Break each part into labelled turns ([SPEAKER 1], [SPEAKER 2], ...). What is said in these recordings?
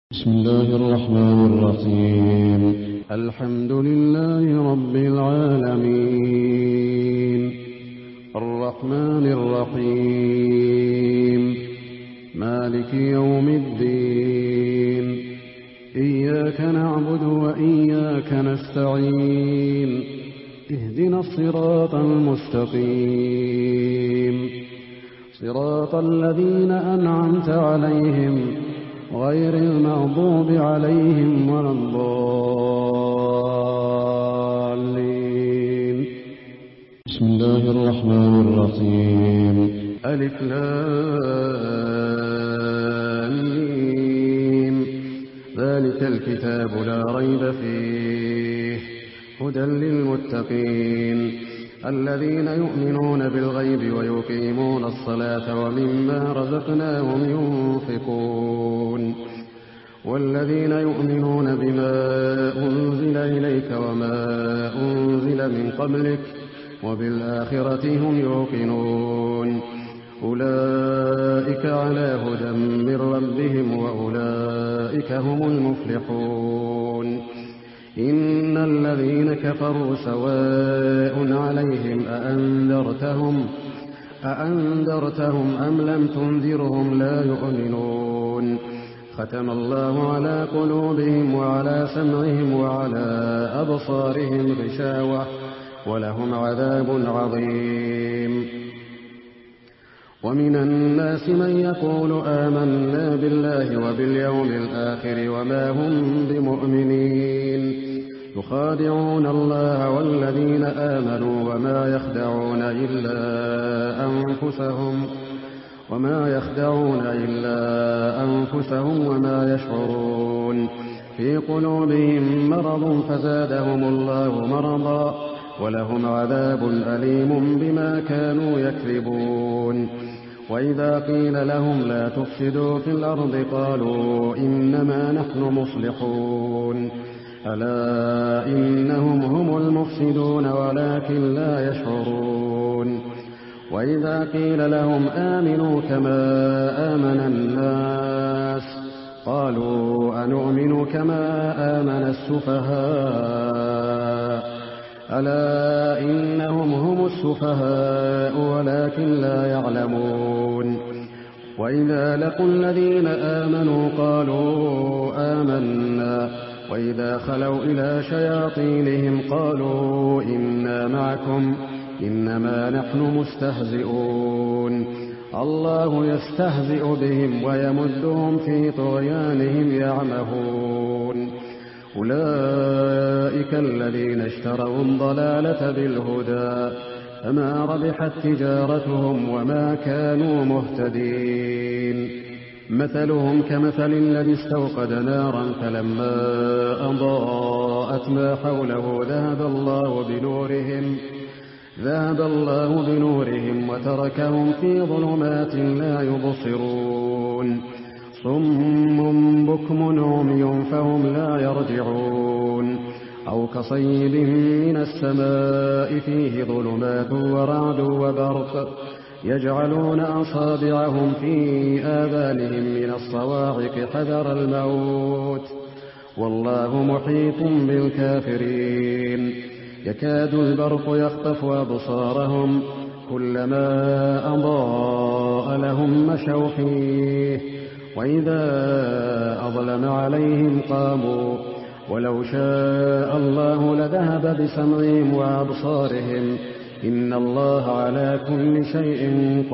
[SPEAKER 1] بسم الله الرحمن الرحيم. الحمد لله رب العالمين الرحمن الرحيم مالك يوم الدين إياك نعبد وإياك نستعين اهدنا الصراط المستقيم صراط الذين أنعمت عليهم غير المغضوب عليهم ولا الضالين. بسم الله الرحمن الرحيم. ألف لام ميم ذلك الكتاب لا ريب فيه هدى للمتقين الذين يؤمنون بالغيب ويقيمون الصلاة ومما رزقناهم ينفقون والذين يؤمنون بما أنزل إليك وما أنزل من قبلك وبالآخرة هم يوقنون أولئك على هدى من ربهم وأولئك هم المفلحون. إن الذين كفروا سواء عليهم أأنذرتهم أم لم تنذرهم لا يؤمنون ختم الله على قلوبهم وعلى سمعهم وعلى أبصارهم غشاوة ولهم عذاب عظيم. ومن الناس من يقول آمنا بالله وباليوم الآخر وما هم بمؤمنين يخادعون الله والذين آمنوا وما يخدعون إلا أنفسهم وما يشعرون. في قلوبهم مرض فزادهم الله مرضا ولهم عذاب أليم بما كانوا يكذبون. وإذا قيل لهم لا تفسدوا في الأرض قالوا إنما نحن مصلحون ألا إنهم هم المفسدون ولكن لا يشعرون. وإذا قيل لهم آمنوا كما آمن الناس قالوا أنؤمن كما آمن السفهاء ألا إنهم هم السفهاء ولكن لا يعلمون. وإذا لقوا الذين آمنوا قالوا آمنا وإذا خلوا إلى شياطينهم قالوا إنا معكم إنما نحن مستهزئون الله يستهزئ بهم ويمدهم في طغيانهم يعمهون. أولئك الذين اشتروا الضلالة بالهدى فما ربحت تجارتهم وما كانوا مهتدين. مثلهم كمثل الذي استوقد نارا فلما أضاءت ما حوله ذهب الله بنورهم وتركهم في ظلمات لا يبصرون صم بكم عمي فهم لا يرجعون. أو كصيب من السماء فيه ظلمات ورعد وبرق يجعلون أصابعهم في آذانهم من الصواعق حذر الموت والله محيط بالكافرين. يكاد البرق يخطف أبصارهم كلما أضاء لهم مشوا فيه وإذا أظلم عليهم قاموا ولو شاء الله لذهب بسمعهم وأبصارهم إن الله على كل شيء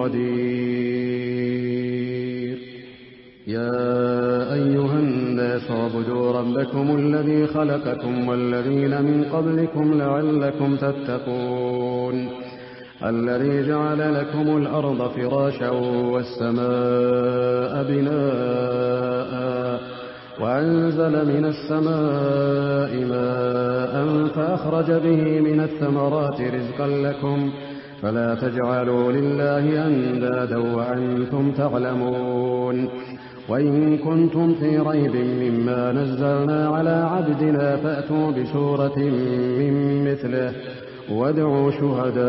[SPEAKER 1] قدير. يا أيها الناس اعبدوا ربكم الذي خلقكم والذين من قبلكم لعلكم تتقون الذي جعل لكم الأرض فراشا والسماء بناء وأنزل من السماء ماء فأخرج به من الثمرات رزقا لكم فلا تجعلوا لله أندادا وأنتم تعلمون. وإن كنتم في ريب مما نزلنا على عبدنا فأتوا بسورة من مثله وادعوا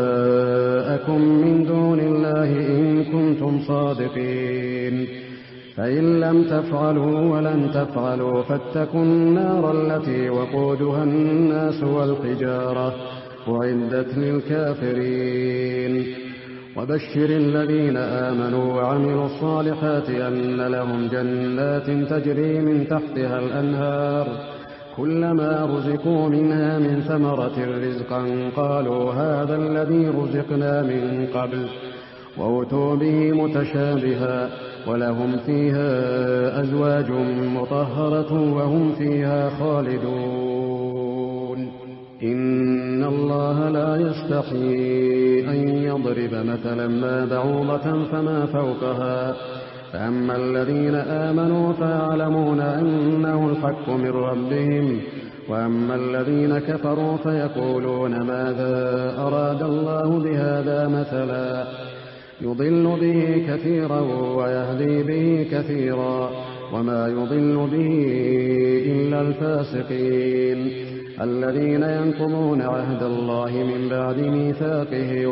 [SPEAKER 1] شهداءكم من دون الله إن كنتم صادقين فإن لم تفعلوا ولن تفعلوا فاتقوا النار التي وقودها الناس والحجارة أعدت للكافرين. وبشر الذين آمنوا وعملوا الصالحات أن لهم جنات تجري من تحتها الأنهار كلما رزقوا منها من ثمرة رزقا قالوا هذا الذي رزقنا من قبل وأتوا به متشابها ولهم فيها أزواج مطهرة وهم فيها خالدون. إن الله لا يستحيي أن يضرب مثلا ما بعوضة فما فوقها فأما الذين آمنوا فيعلمون أنه الحق من ربهم وأما الذين كفروا فيقولون ماذا أراد الله بهذا مثلا يضل به كثيرا ويهدي به كثيرا وما يضل به إلا الفاسقين الذين ينقضون عهد الله من بعد ميثاقه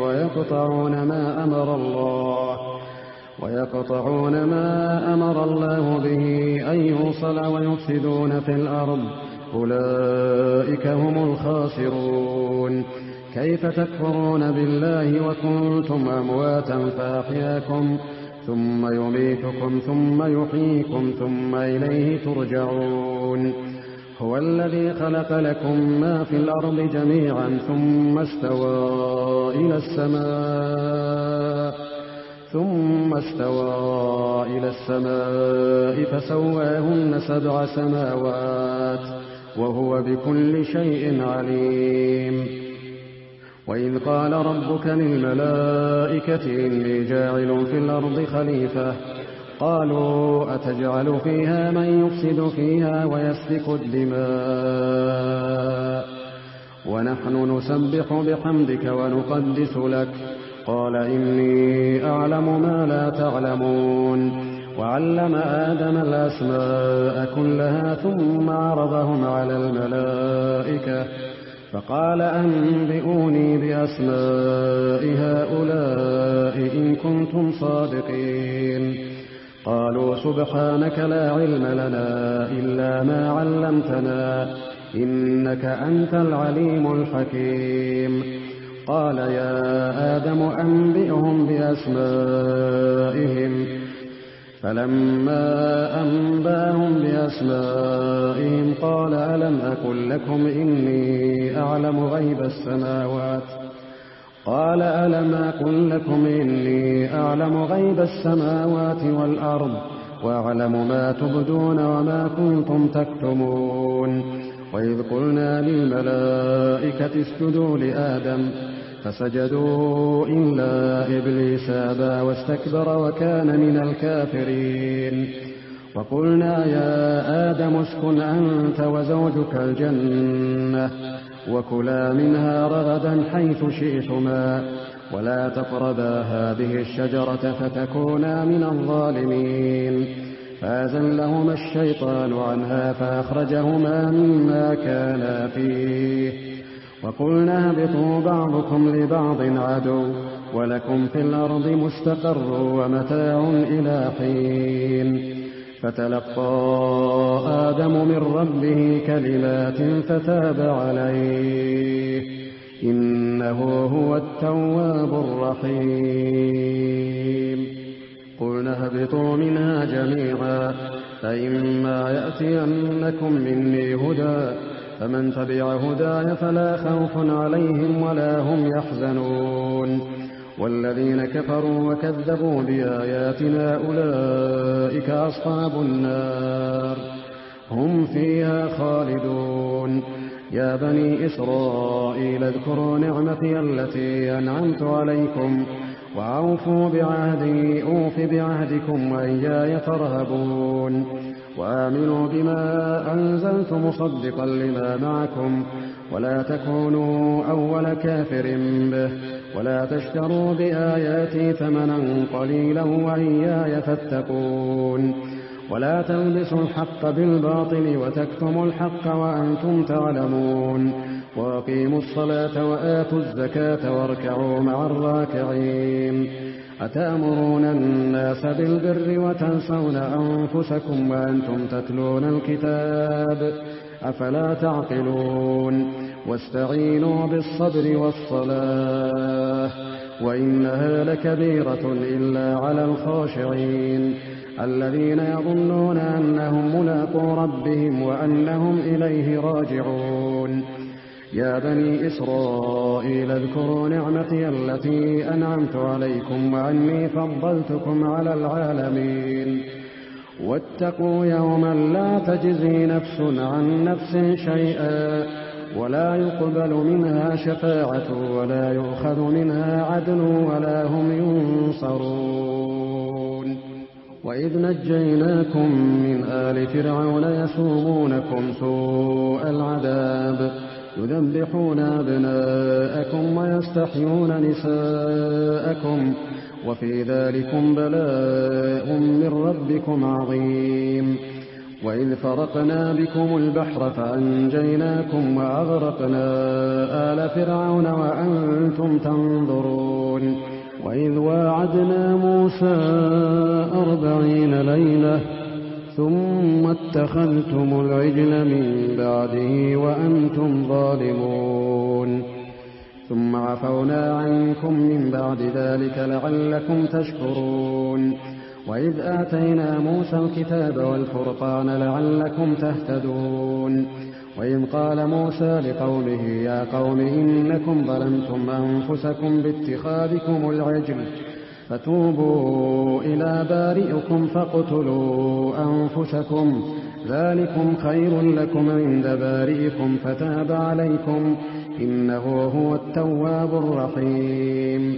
[SPEAKER 1] ويقطعون ما أمر الله به أن يوصل ويفسدون في الأرض أولئك هم الخاسرون. كيف تكفرون بالله وكنتم أمواتا فأحياكم ثم يميتكم ثم يحييكم ثم إليه ترجعون. هو الذي خلق لكم ما في الأرض جميعا ثم استوى إلى السماء فسواهن 7 سماوات وهو بكل شيء عليم. وإذ قال ربك للملائكة إني جاعل في الأرض خليفة قالوا أتجعل فيها من يفسد فيها ويسفك الدماء ونحن نسبح بحمدك ونقدس لك قال إني أعلم ما لا تعلمون. وعلم آدم الأسماء كلها ثم عرضهم على الملائكة فقال أنبئوني بأسماء هؤلاء إن كنتم صادقين. قالوا سبحانك لا علم لنا إلا ما علمتنا إنك أنت العليم الحكيم. قال يا آدم أنبئهم بأسمائهم فلما أنباهم بأسمائهم قال ألم أقل لكم إني أعلم غيب السماوات والأرض وأعلم ما تبدون وما كنتم تكتمون. وإذ قلنا للملائكة اسجدوا لآدم فسجدوا إلا إبليس أبى واستكبر وكان من الكافرين. وقلنا يا آدم اسكن أنت وزوجك الجنة وكلا منها رغدا حيث شئتما ولا تقربا هذه الشجرة فتكونا من الظالمين. فأزلهما الشيطان عنها فأخرجهما مما كانا فيه وقلنا اهبطوا بعضكم لبعض عدو ولكم في الأرض مستقر ومتاع إلى حين. فتلقى آدم من ربه كلمات فتاب عليه إنه هو التواب الرحيم. قلنا اهبطوا منها جميعا فإما يأتينكم مني هدى فمن تبع هداي فلا خوف عليهم ولا هم يحزنون. والذين كفروا وكذبوا بآياتنا أولئك أصحاب النار هم فيها خالدون. يا بني إسرائيل اذكروا نعمتي التي أنعمت عليكم وأوفوا بعهدي أوف بعهدكم وإياي فارهبون. وآمنوا بما أنزلت مصدقا لما معكم ولا تكونوا أول كافر به ولا تشتروا بآياتي ثمنا قليلا وإياي فاتقون. ولا تلبسوا الحق بالباطل وتكتموا الحق وأنتم تعلمون. وأقيموا الصلاة وآتوا الزكاة واركعوا مع الراكعين. أتأمرون الناس بالبر وتنسون أنفسكم وأنتم تتلون الكتاب أفلا تعقلون واستعينوا بالصبر والصلاة وإنها لكبيرة إلا على الخاشعين الذين يظنون أنهم ملاقو ربهم وأنهم إليه راجعون يا بني إسرائيل اذكروا نعمتي التي أنعمت عليكم وأني فضلتكم على العالمين واتقوا يوما لا تجزي نفس عن نفس شيئا ولا يقبل منها شفاعة ولا يؤخذ منها عدل ولا هم ينصرون وإذ نجيناكم من آل فرعون يسومونكم سوء العذاب يذبحون أبناءكم ويستحيون نساءكم وفي ذلكم بلاء من ربكم عظيم وإذ فرقنا بكم البحر فأنجيناكم وأغرقنا آل فرعون وأنتم تنظرون وإذ واعدنا موسى 40 ليلة ثم اتخذتم العجل من بعده وأنتم ظالمون ثم عفونا عنكم من بعد ذلك لعلكم تشكرون وإذ آتينا موسى الكتاب والفرقان لعلكم تهتدون وإذ قال موسى لقومه يا قوم إنكم ظلمتم أنفسكم باتخاذكم العجل فتوبوا إلى بارئكم فاقتلوا أنفسكم ذلكم خير لكم عند بارئكم فتاب عليكم إنه هو التواب الرحيم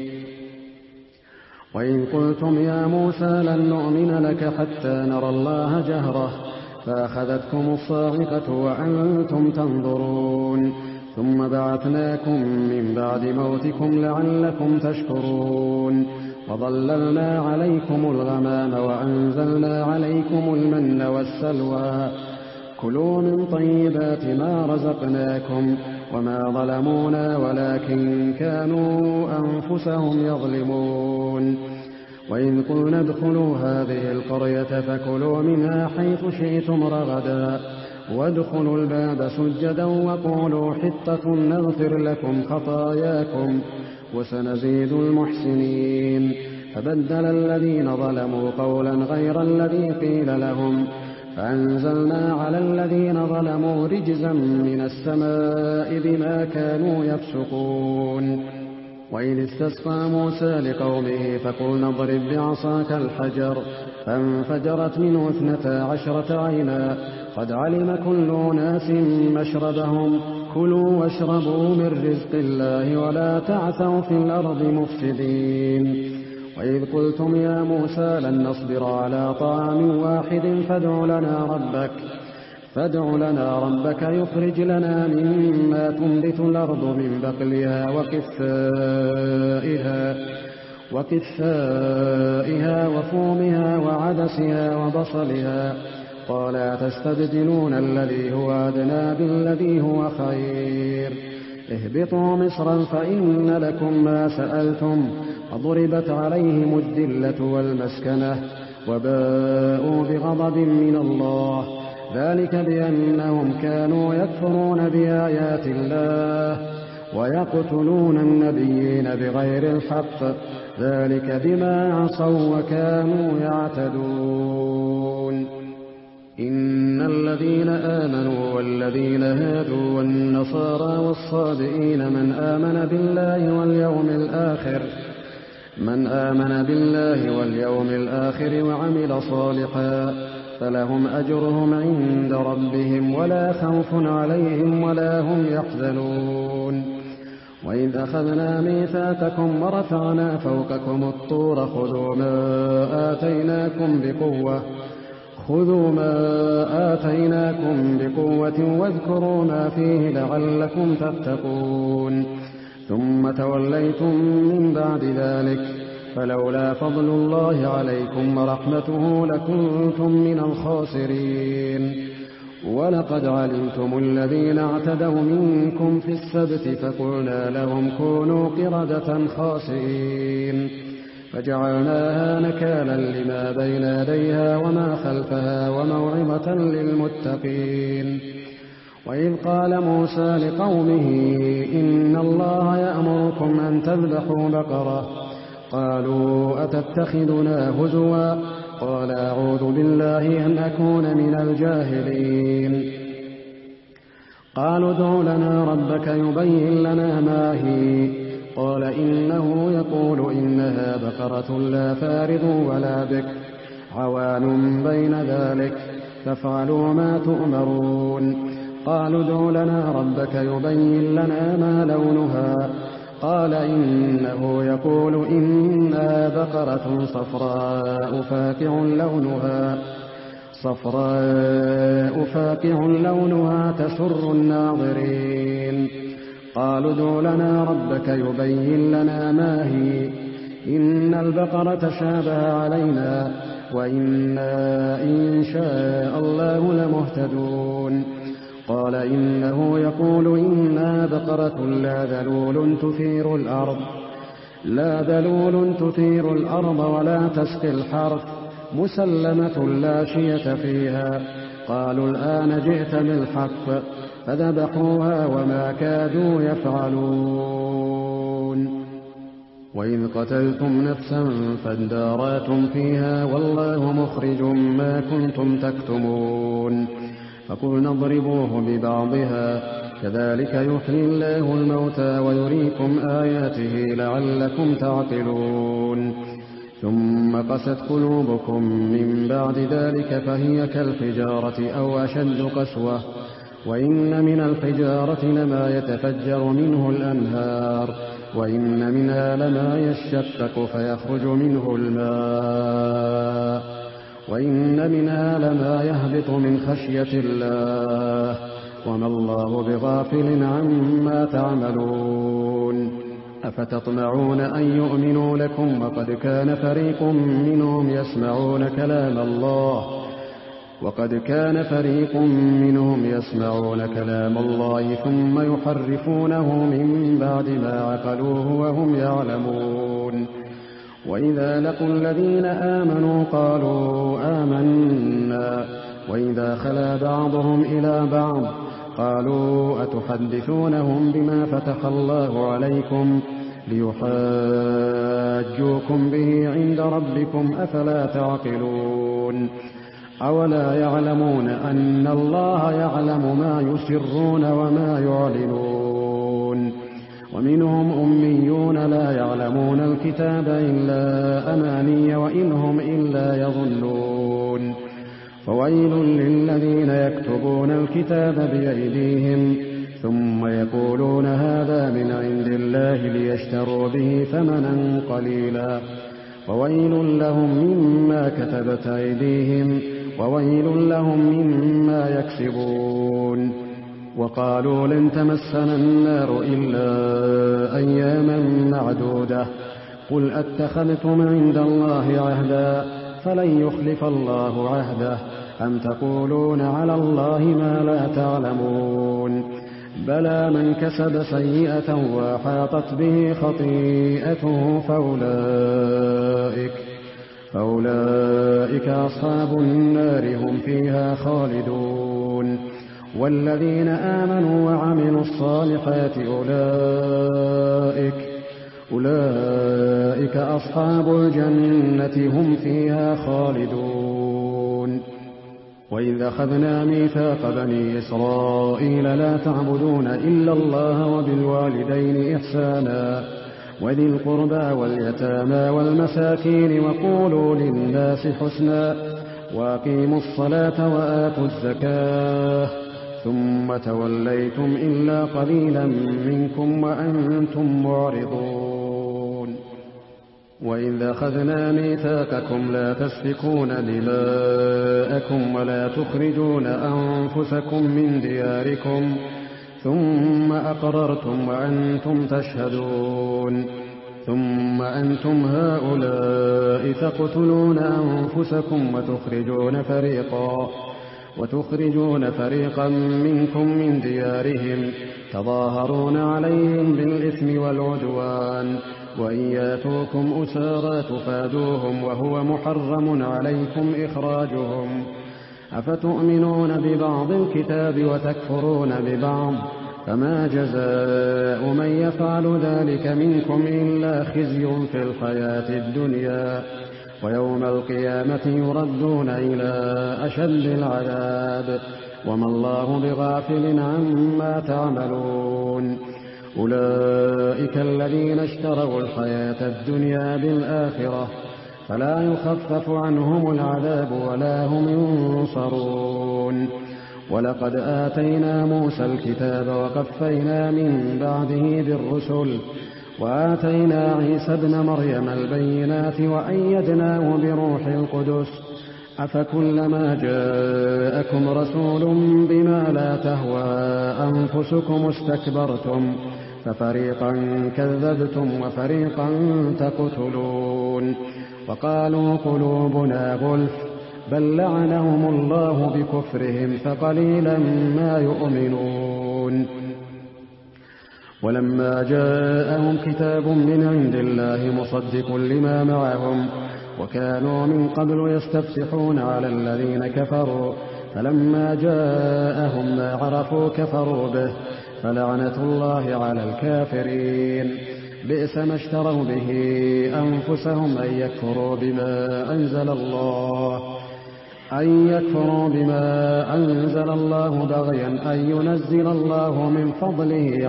[SPEAKER 1] وإن قلتم يا موسى لن نؤمن لك حتى نرى الله جهرة فأخذتكم الصاعقة وأنتم تنظرون ثم بعثناكم من بعد موتكم لعلكم تشكرون وظللنا عليكم الغمام وأنزلنا عليكم المن والسلوى كلوا من طيبات ما رزقناكم وما ظلمونا ولكن كانوا أنفسهم يظلمون وإن قلنا ادخلوا هذه القرية فكلوا منها حيث شئتم رغدا وادخلوا الباب سجدا وقولوا حطة نغفر لكم خطاياكم وسنزيد المحسنين فبدل الذين ظلموا قولا غير الذي قيل لهم فأنزلنا على الذين ظلموا رجزا من السماء بما كانوا يفسقون وإذ استسقى موسى لقومه فقلنا اضرب بعصاك الحجر فانفجرت منه 12 عينا قد علم كل أناس مشربهم كلوا واشربوا من رزق الله ولا تعثوا في الأرض مفسدين وإذ قلتم يا موسى لن نصبر على طعام واحد فادع لنا ربك يخرج لنا مما تنبت الأرض من بقلها وقثائها وفومها وعدسها وبصلها قال أتستبدلون الذي هو أدنى بالذي هو خير اهبطوا مصرا فإن لكم ما سألتم وضربت عليهم الذلة والمسكنة وباءوا بغضب من الله ذلك بأنهم كانوا يكفرون بآيات الله ويقتلون النبيين بغير الحق ذلك بما عصوا وكانوا يعتدون إن الذين آمنوا والذين هادوا والنصارى والصابئين من آمن بالله واليوم الآخر وعمل صالحا فلهم أجرهم عند ربهم ولا خوف عليهم ولا هم يحزنون وإذ أخذنا ميثاقكم ورفعنا فوقكم الطور خذوا ما آتيناكم بقوة واذكروا ما فيه لعلكم تتقون ثم توليتم من بعد ذلك فلولا فضل الله عليكم ورحمته لكنتم من الخاسرين ولقد علمتم الذين اعتدوا منكم في السبت فقلنا لهم كونوا قردة خاسئين فجعلناها نكالا لما بين يديها وما خلفها وموعظة للمتقين. وإذ قال موسى لقومه إن الله يأمركم أن تذبحوا بقرة قالوا أتتخذنا هزوا قال أعوذ بالله أن أكون من الجاهلين. قالوا ادع لنا ربك يبين لنا ما هي قال إنه يقول إنها بقرة لا فارض ولا بكر عوان بين ذلك فافعلوا ما تؤمرون. قالوا ادع لنا ربك يبين لنا ما لونها قال إنه يقول إنها بقرة صفراء فاقع لونها تسر الناظرين. قالوا ادع لنا ربك يبين لنا ما هي إن البقرة شابه علينا وإنا إن شاء الله لمهتدون. قال إنه يقول إنها بقرة لا ذلول تثير الأرض ولا تسقي الحرث مسلمة لا شية فيها. قالوا الآن جئت بالحق فذبحوها وما كادوا يفعلون. وإذ قتلتم نفسا فادارأتم فيها والله مخرج ما كنتم تكتمون. فقلنا اضربوه ببعضها كذلك يحيي الله الموتى ويريكم آياته لعلكم تعقلون. ثم قست قلوبكم من بعد ذلك فهي كالحجارة أو أشد قسوة وإن من الحجارة لما يتفجر منه الأنهار وإن منها لما يشقق فيخرج منه الماء وإن منها لما يهبط من خشية الله وما الله بغافل عما تعملون. أفتطمعون أن يؤمنوا لكم وقد كان فريق منهم يسمعون كلام الله ثم يحرفونه من بعد ما عقلوه وهم يعلمون. وإذا لقوا الذين آمنوا قالوا آمنا وإذا خلا بعضهم إلى بعض قالوا أتحدثونهم بما فتح الله عليكم ليحاجوكم به عند ربكم أفلا تعقلون. أولا يعلمون أن الله يعلم ما يسرون وما يعلنون. ومنهم أميون لا يعلمون الكتاب إلا أماني وإن هم إلا يظنون. فويل للذين يكتبون الكتاب بأيديهم ثم يقولون هذا من عند الله ليشتروا به ثمنا قليلا وويل لهم مما كتبت أيديهم وويل لهم مما يكسبون. وقالوا لن تمسنا النار إلا أياما معدودة قل أتخذتم عند الله عهدا فلن يخلف الله عهده أم تقولون على الله ما لا تعلمون. بلى من كسب سيئة وأحاطت به خطيئته فأولئك أصحاب النار هم فيها خالدون. والذين آمنوا وعملوا الصالحات أولئك أصحاب الجنة هم فيها خالدون. وإذ أخذنا ميثاق بني إسرائيل لا تعبدون إلا الله وبالوالدين إحسانا وذي القربى واليتامى والمساكين وقولوا للناس حسنا وأقيموا الصلاة وآتوا الزكاة ثم توليتم إلا قليلا منكم وأنتم معرضون. وإذ أخذنا ميثاقكم لا تسفكون دماءكم ولا تخرجون أنفسكم من دياركم ثم أقررتم وأنتم تشهدون. ثم أنتم هؤلاء تقتلون أنفسكم وتخرجون فريقا منكم من ديارهم تظاهرون عليهم بالإثم والعدوان وإن ياتوكم أسارى تفادوهم وهو محرم عليكم إخراجهم أفتؤمنون ببعض الكتاب وتكفرون ببعض فما جزاء من يفعل ذلك منكم إلا خزي في الحياة الدنيا ويوم القيامة يردون إلى أشد العذاب وما الله بغافل عما تعملون أولئك الذين اشتروا الحياة الدنيا بالآخرة فلا يخفف عنهم العذاب ولا هم ينصرون ولقد آتينا موسى الكتاب وقفينا من بعده بالرسل وآتينا عيسى ابن مريم البينات وأيدناه بروح القدس أفكلما جاءكم رسول بما لا تهوى أنفسكم استكبرتم ففريقا كذبتم وفريقا تقتلون وقالوا قلوبنا غلف بل لعنهم الله بكفرهم فقليلا ما يؤمنون ولما جاءهم كتاب من عند الله مصدق لما معهم وكانوا من قبل يستفتحون على الذين كفروا فلما جاءهم ما عرفوا كفروا به فلعنة الله على الكافرين بئس ما اشتروا به أنفسهم أن يكفروا بما أنزل الله بغيا أن ينزل الله من فضله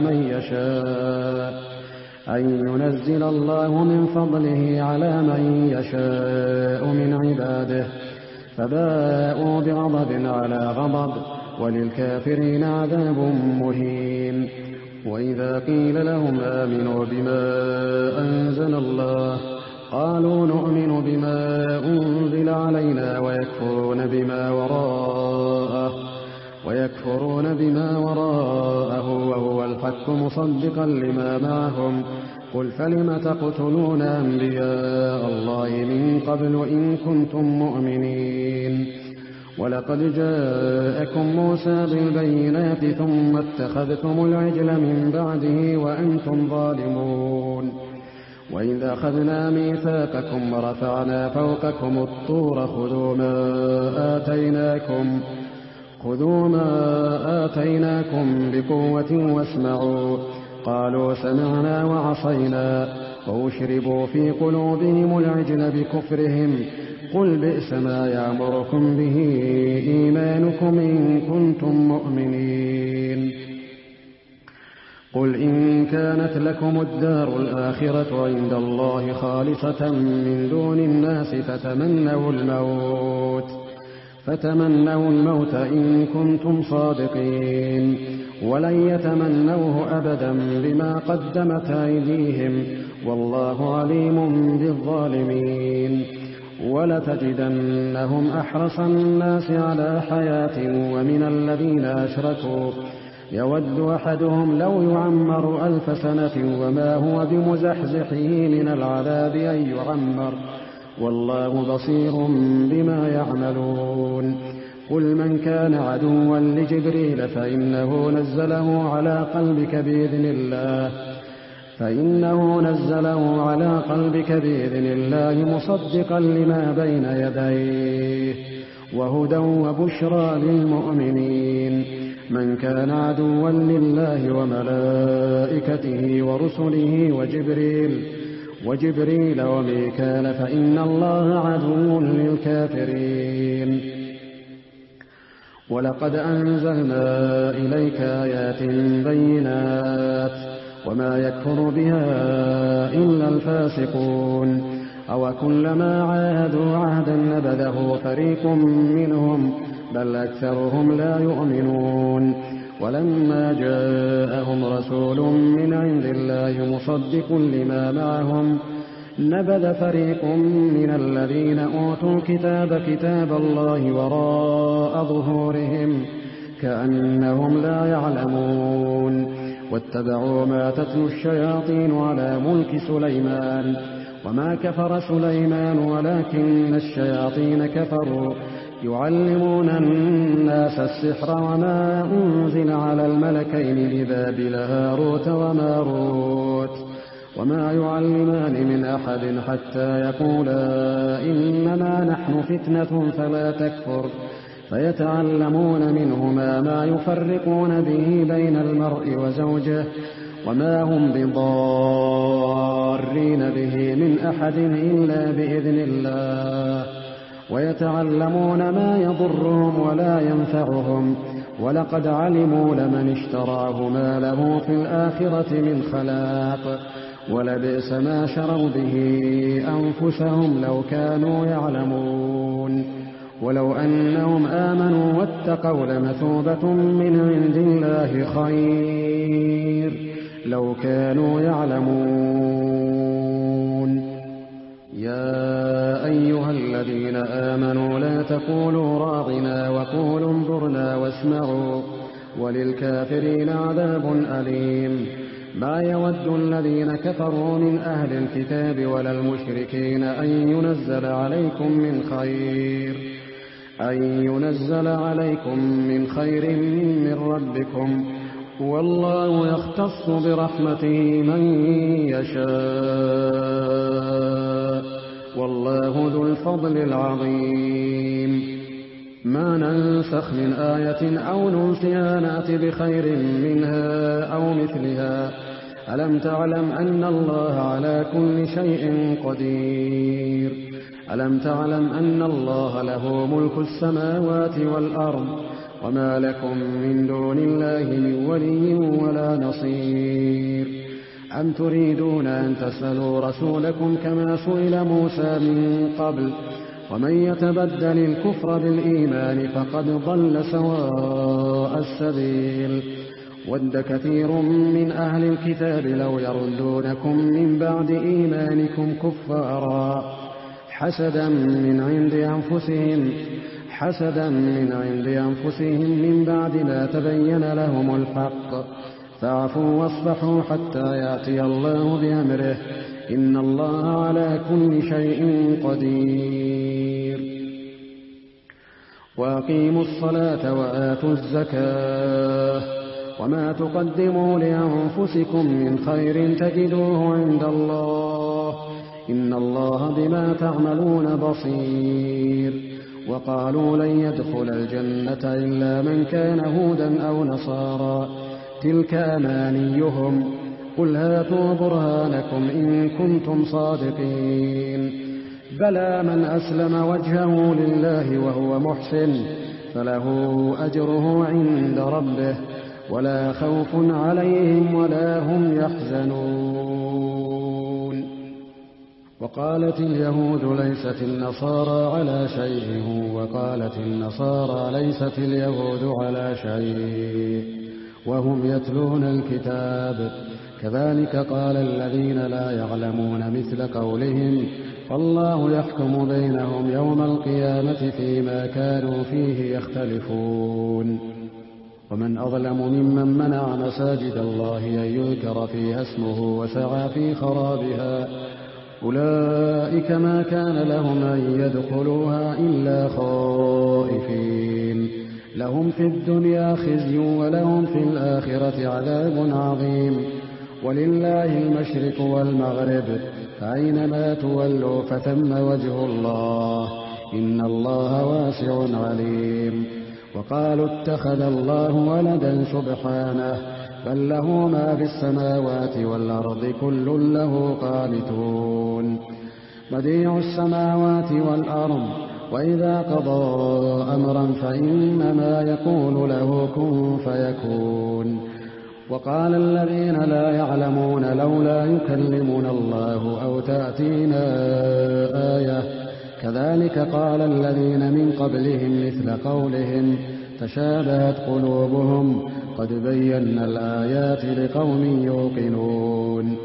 [SPEAKER 1] على من يشاء من عباده فباءوا بغضب على غضب وللكافرين عذاب مهين وإذا قيل لهم آمنوا بما أنزل الله قالوا نؤمن بما أنزل علينا ويكفرون بما وراءه وهو الحق مصدقا لما معهم قل فلم تقتلون أنبياء الله من قبل إن كنتم مؤمنين ولقد جاءكم موسى بالبينات ثم اتخذتم العجل من بعده وأنتم ظالمون وإذ أخذنا ميثاقكم ورفعنا فوقكم الطور خذوا ما آتيناكم بقوة واسمعوا قالوا سمعنا وعصينا وأشربوا في قلوبهم العجل بكفرهم قل بئس ما يأمركم به إيمانكم إن كنتم مؤمنين قل إن كانت لكم الدار الآخرة عند الله خالصة من دون الناس فتمنوا الموت إن كنتم صادقين ولن يتمنوه أبدا بما قدمت أيديهم والله عليم بالظالمين ولتجدنهم أحرص الناس على حياة ومن الذين أشركوا يود أحدهم لو يعمر 1000 سنة وما هو بمزحزحه من العذاب أن يعمر والله بصير بما يعملون قل من كان عدوا لجبريل فإنه نزله على قلبك بإذن الله مصدقا لما بين يديه وهدى وبشرى للمؤمنين من كان عدوا لله وملائكته ورسله وجبريل وميكال فإن الله عدو للكافرين ولقد أنزلنا إليك آيات بينات وما يكفر بها إلا الفاسقون أوكلما عاهدوا عهدا نبذه فريق منهم بل أكثرهم لا يؤمنون ولما جاءهم رسول من عند الله مصدق لما معهم نبذ فريق من الذين أوتوا الكتاب كتاب الله وراء ظهورهم كأنهم لا يعلمون واتبعوا ما تتلو الشياطين على ملك سليمان وما كفر سليمان ولكن الشياطين كفروا يعلمون الناس السحر وما أنزل على الملكين ببابل هاروت وماروت وما يعلمان من أحد حتى يقولا إنما نحن فتنة فلا تكفر فيتعلمون منهما ما يفرقون به بين المرء وزوجه وما هم بضارين به من أحد إلا بإذن الله ويتعلمون ما يضرهم ولا ينفعهم ولقد علموا لمن اشتراه ما له في الآخرة من خلاق ولبئس ما شروا به أنفسهم لو كانوا يعلمون ولو أنهم آمنوا واتقوا لمثوبة من عند الله خير لو كانوا يعلمون. يا أيها الذين آمنوا لا تقولوا راعنا وقولوا انظرنا واسمعوا وللكافرين عذاب أليم. ما يود الذين كفروا من أهل الكتاب ولا المشركين أن ينزل عليكم من خير من ربكم والله يختص برحمته من يشاء والله ذو الفضل العظيم. ما ننسخ من آية أو ننسها نأت بخير منها أو مثلها ألم تعلم أن الله على كل شيء قدير. ألم تعلم أن الله له ملك السماوات والأرض وما لكم من دون الله من ولي ولا نصير. أم تريدون أن تسألوا رسولكم كما سئل موسى من قبل ومن يتبدل الكفر بالإيمان فقد ضل سواء السبيل. ود كثير من أهل الكتاب لو يردونكم من بعد إيمانكم كفارا حسدا من عند أنفسهم من بعد ما تبين لهم الحق فاعفوا واصفحوا حتى يأتي الله بأمره إن الله على كل شيء قدير. وأقيموا الصلاة وآتوا الزكاة وما تقدموا لأنفسكم من خير تجدوه عند الله إن الله بما تعملون بصير. وقالوا لن يدخل الجنة إلا من كان هودا أو نصارى تلك أمانيهم قل هاتوا برهانكم إن كنتم صادقين. بلى من أسلم وجهه لله وهو محسن فله أجره عند ربه ولا خوف عليهم ولا هم يحزنون. وقالت اليهود ليست النصارى على شيء وقالت النصارى ليست اليهود على شيء وهم يتلون الكتاب كذلك قال الذين لا يعلمون مثل قولهم فالله يحكم بينهم يوم القيامة فيما كانوا فيه يختلفون. ومن أظلم ممن منع مساجد الله أن يذكر فيها اسمه وسعى في خرابها أولئك ما كان لهم أن يدخلوها إلا خائفين لهم في الدنيا خزي ولهم في الآخرة عذاب عظيم. ولله المشرق والمغرب فأينما تولوا فثم وجه الله إن الله واسع عليم. وقالوا اتخذ الله ولدا سبحانه بل له ما في السماوات والأرض كل له قانتون. بديع السماوات والأرض وإذا قضى أمرا فإنما يقول له كن فيكون. وقال الذين لا يعلمون لولا يكلمنا الله أو تأتينا آية كذلك قال الذين من قبلهم مثل قولهم تشابهت قلوبهم قد بينا الآيات لقوم يوقنون.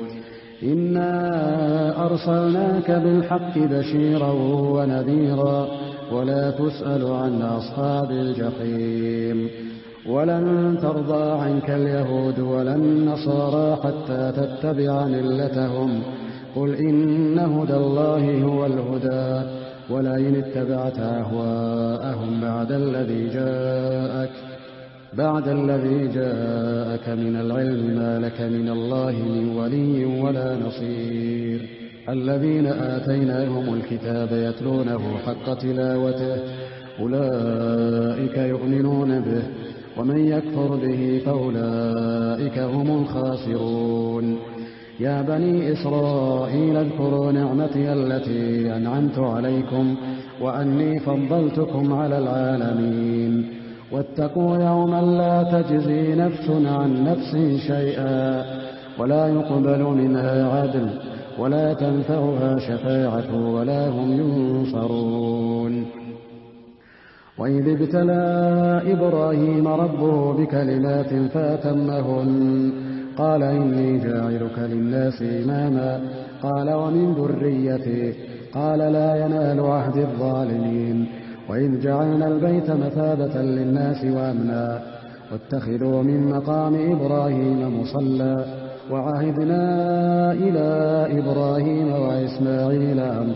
[SPEAKER 1] إنا أرسلناك بالحق بشيرا ونذيرا ولا تسأل عن أصحاب الجحيم. ولن ترضى عنك اليهود ولا النصارى حتى تتبع ملتهم قل إن هدى الله هو الهدى ولئن اتبعت أهواءهم بعد الذي جاءك بعد الذي جاءك من العلم ما لك من الله من ولي ولا نصير الذين آتيناهم الكتاب يتلونه حق تلاوته أولئك يؤمنون به ومن يكفر به فأولئك هم الخاسرون يا بني إسرائيل اذكروا نعمتي التي أنعمت عليكم وأني فضلتكم على العالمين واتقوا يوما لا تجزي نفس عن نفس شيئا ولا يقبل منها عدل ولا تنفعها شفاعة ولا هم ينصرون وإذ ابتلى إبراهيم ربه بكلمات فأتمهن قال إني جاعلك للناس إماما قال ومن ذريتي قال لا ينال عهد الظالمين وإذ جعلنا البيت مثابة للناس وأمنا واتخذوا من مقام إبراهيم مصلى وعهدنا إلى إبراهيم وإسماعيل أن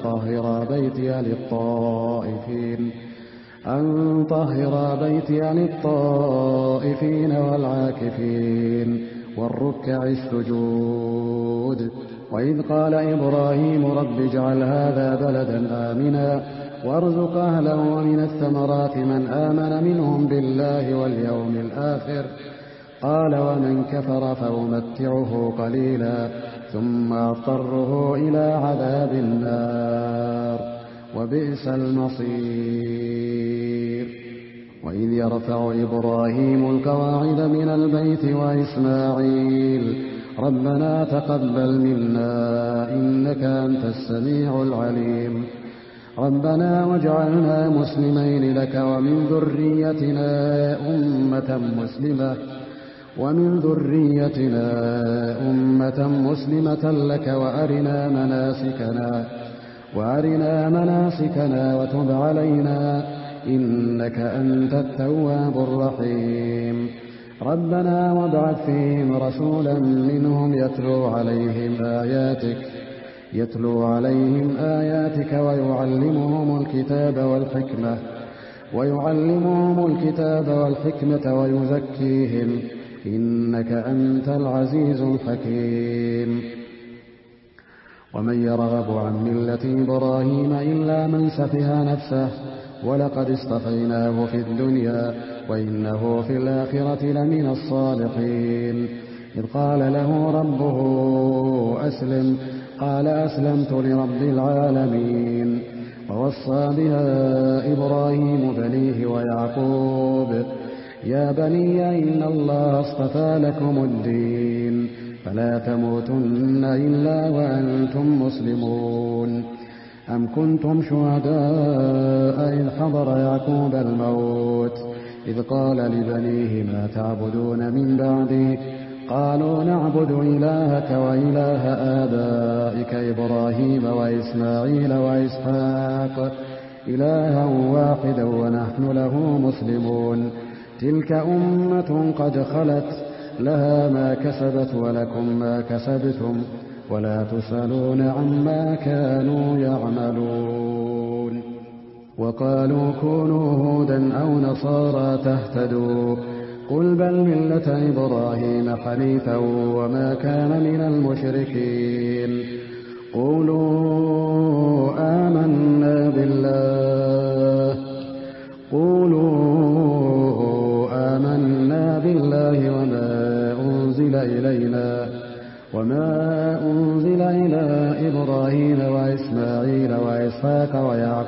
[SPEAKER 1] طهر بيتي للطائفين والعاكفين والركع السجود وإذ قال إبراهيم رب اجعل هذا بلدا آمنا وارزق أهله من الثمرات من آمن منهم بالله واليوم الآخر قال ومن كفر فأمتعه قليلا ثم أضطره إلى عذاب النار وبئس المصير وإذ يرفع إبراهيم القواعد من البيت وإسماعيل ربنا تقبل منا إنك أنت السميع العليم ربنا واجعلنا مسلمين لك ومن ذريتنا أمة مسلمة لك وأرنا مناسكنا وتب علينا إنك أنت التواب الرحيم ربنا وابعث فيهم رسولا منهم يتلو عليهم آياتك ويعلمهم الكتاب والحكمة ويزكيهم إنك أنت العزيز الحكيم ومن يرغب عن ملة إبراهيم إلا من سفه نفسه ولقد اصطفيناه في الدنيا وإنه في الآخرة لمن الصالحين إذ قال له ربه أسلم قال أسلمت لرب العالمين ووصى بها إبراهيم بنيه ويعقوب يا بني إن الله اصطفى لكم الدين فلا تموتن إلا وأنتم مسلمون أم كنتم شهداء إذ حضر يعقوب الموت إذ قال لبنيه ما تعبدون من بعدي قالوا نعبد إلهك وإله آبائك إبراهيم وإسماعيل وإسحاق إلها واحدا ونحن له مسلمون تلك أمة قد خلت لها ما كسبت ولكم ما كسبتم ولا تسألون عما كانوا يعملون وقالوا كونوا هودا أو نصارى تهتدوا قل بل ملة إبراهيم حنيفا وما كان من المشركين قولوا آمنا بالله وما أنزل إلى إبراهيم وإسماعيل وإسحاق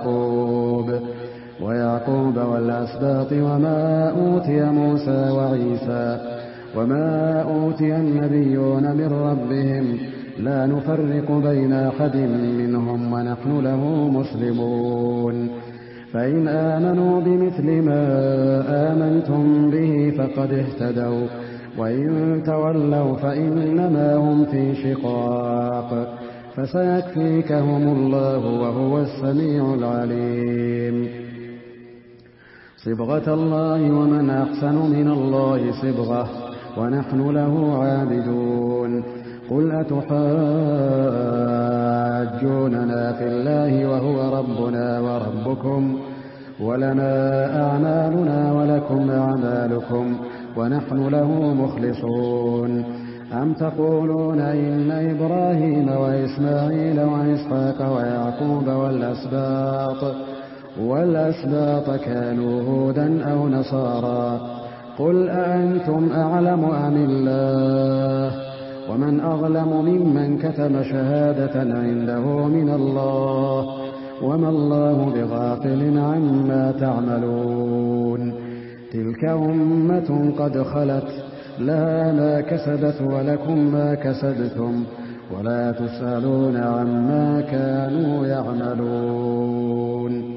[SPEAKER 1] ويعقوب والأسباط وما أوتي موسى وعيسى وما أوتي النبيون من ربهم لا نفرق بين أحد منهم ونحن له مسلمون فإن آمنوا بمثل ما آمنتم به فقد اهتدوا وإن تولوا فإنما هم في شقاق فسيكفيكهم الله وهو السميع العليم صبغة الله ومن أحسن من الله صبغة ونحن له عابدون قل أتحاجوننا في الله وهو ربنا وربكم ولنا أعمالنا ولكم أعمالكم ونحن له مخلصون. أم تقولون إن إبراهيم وإسماعيل وإسحاق ويعقوب والأسباط كانوا هودا أو نصارى؟ قل أأنتم أعلم أم الله؟ ومن أظلم ممن كتم شهادة عنده من الله، وما الله بغافل عما تعملون. تلك أمة قد خلت، لها ما كسبت ولكم ما كسبتم، ولا تسألون عما كانوا يعملون.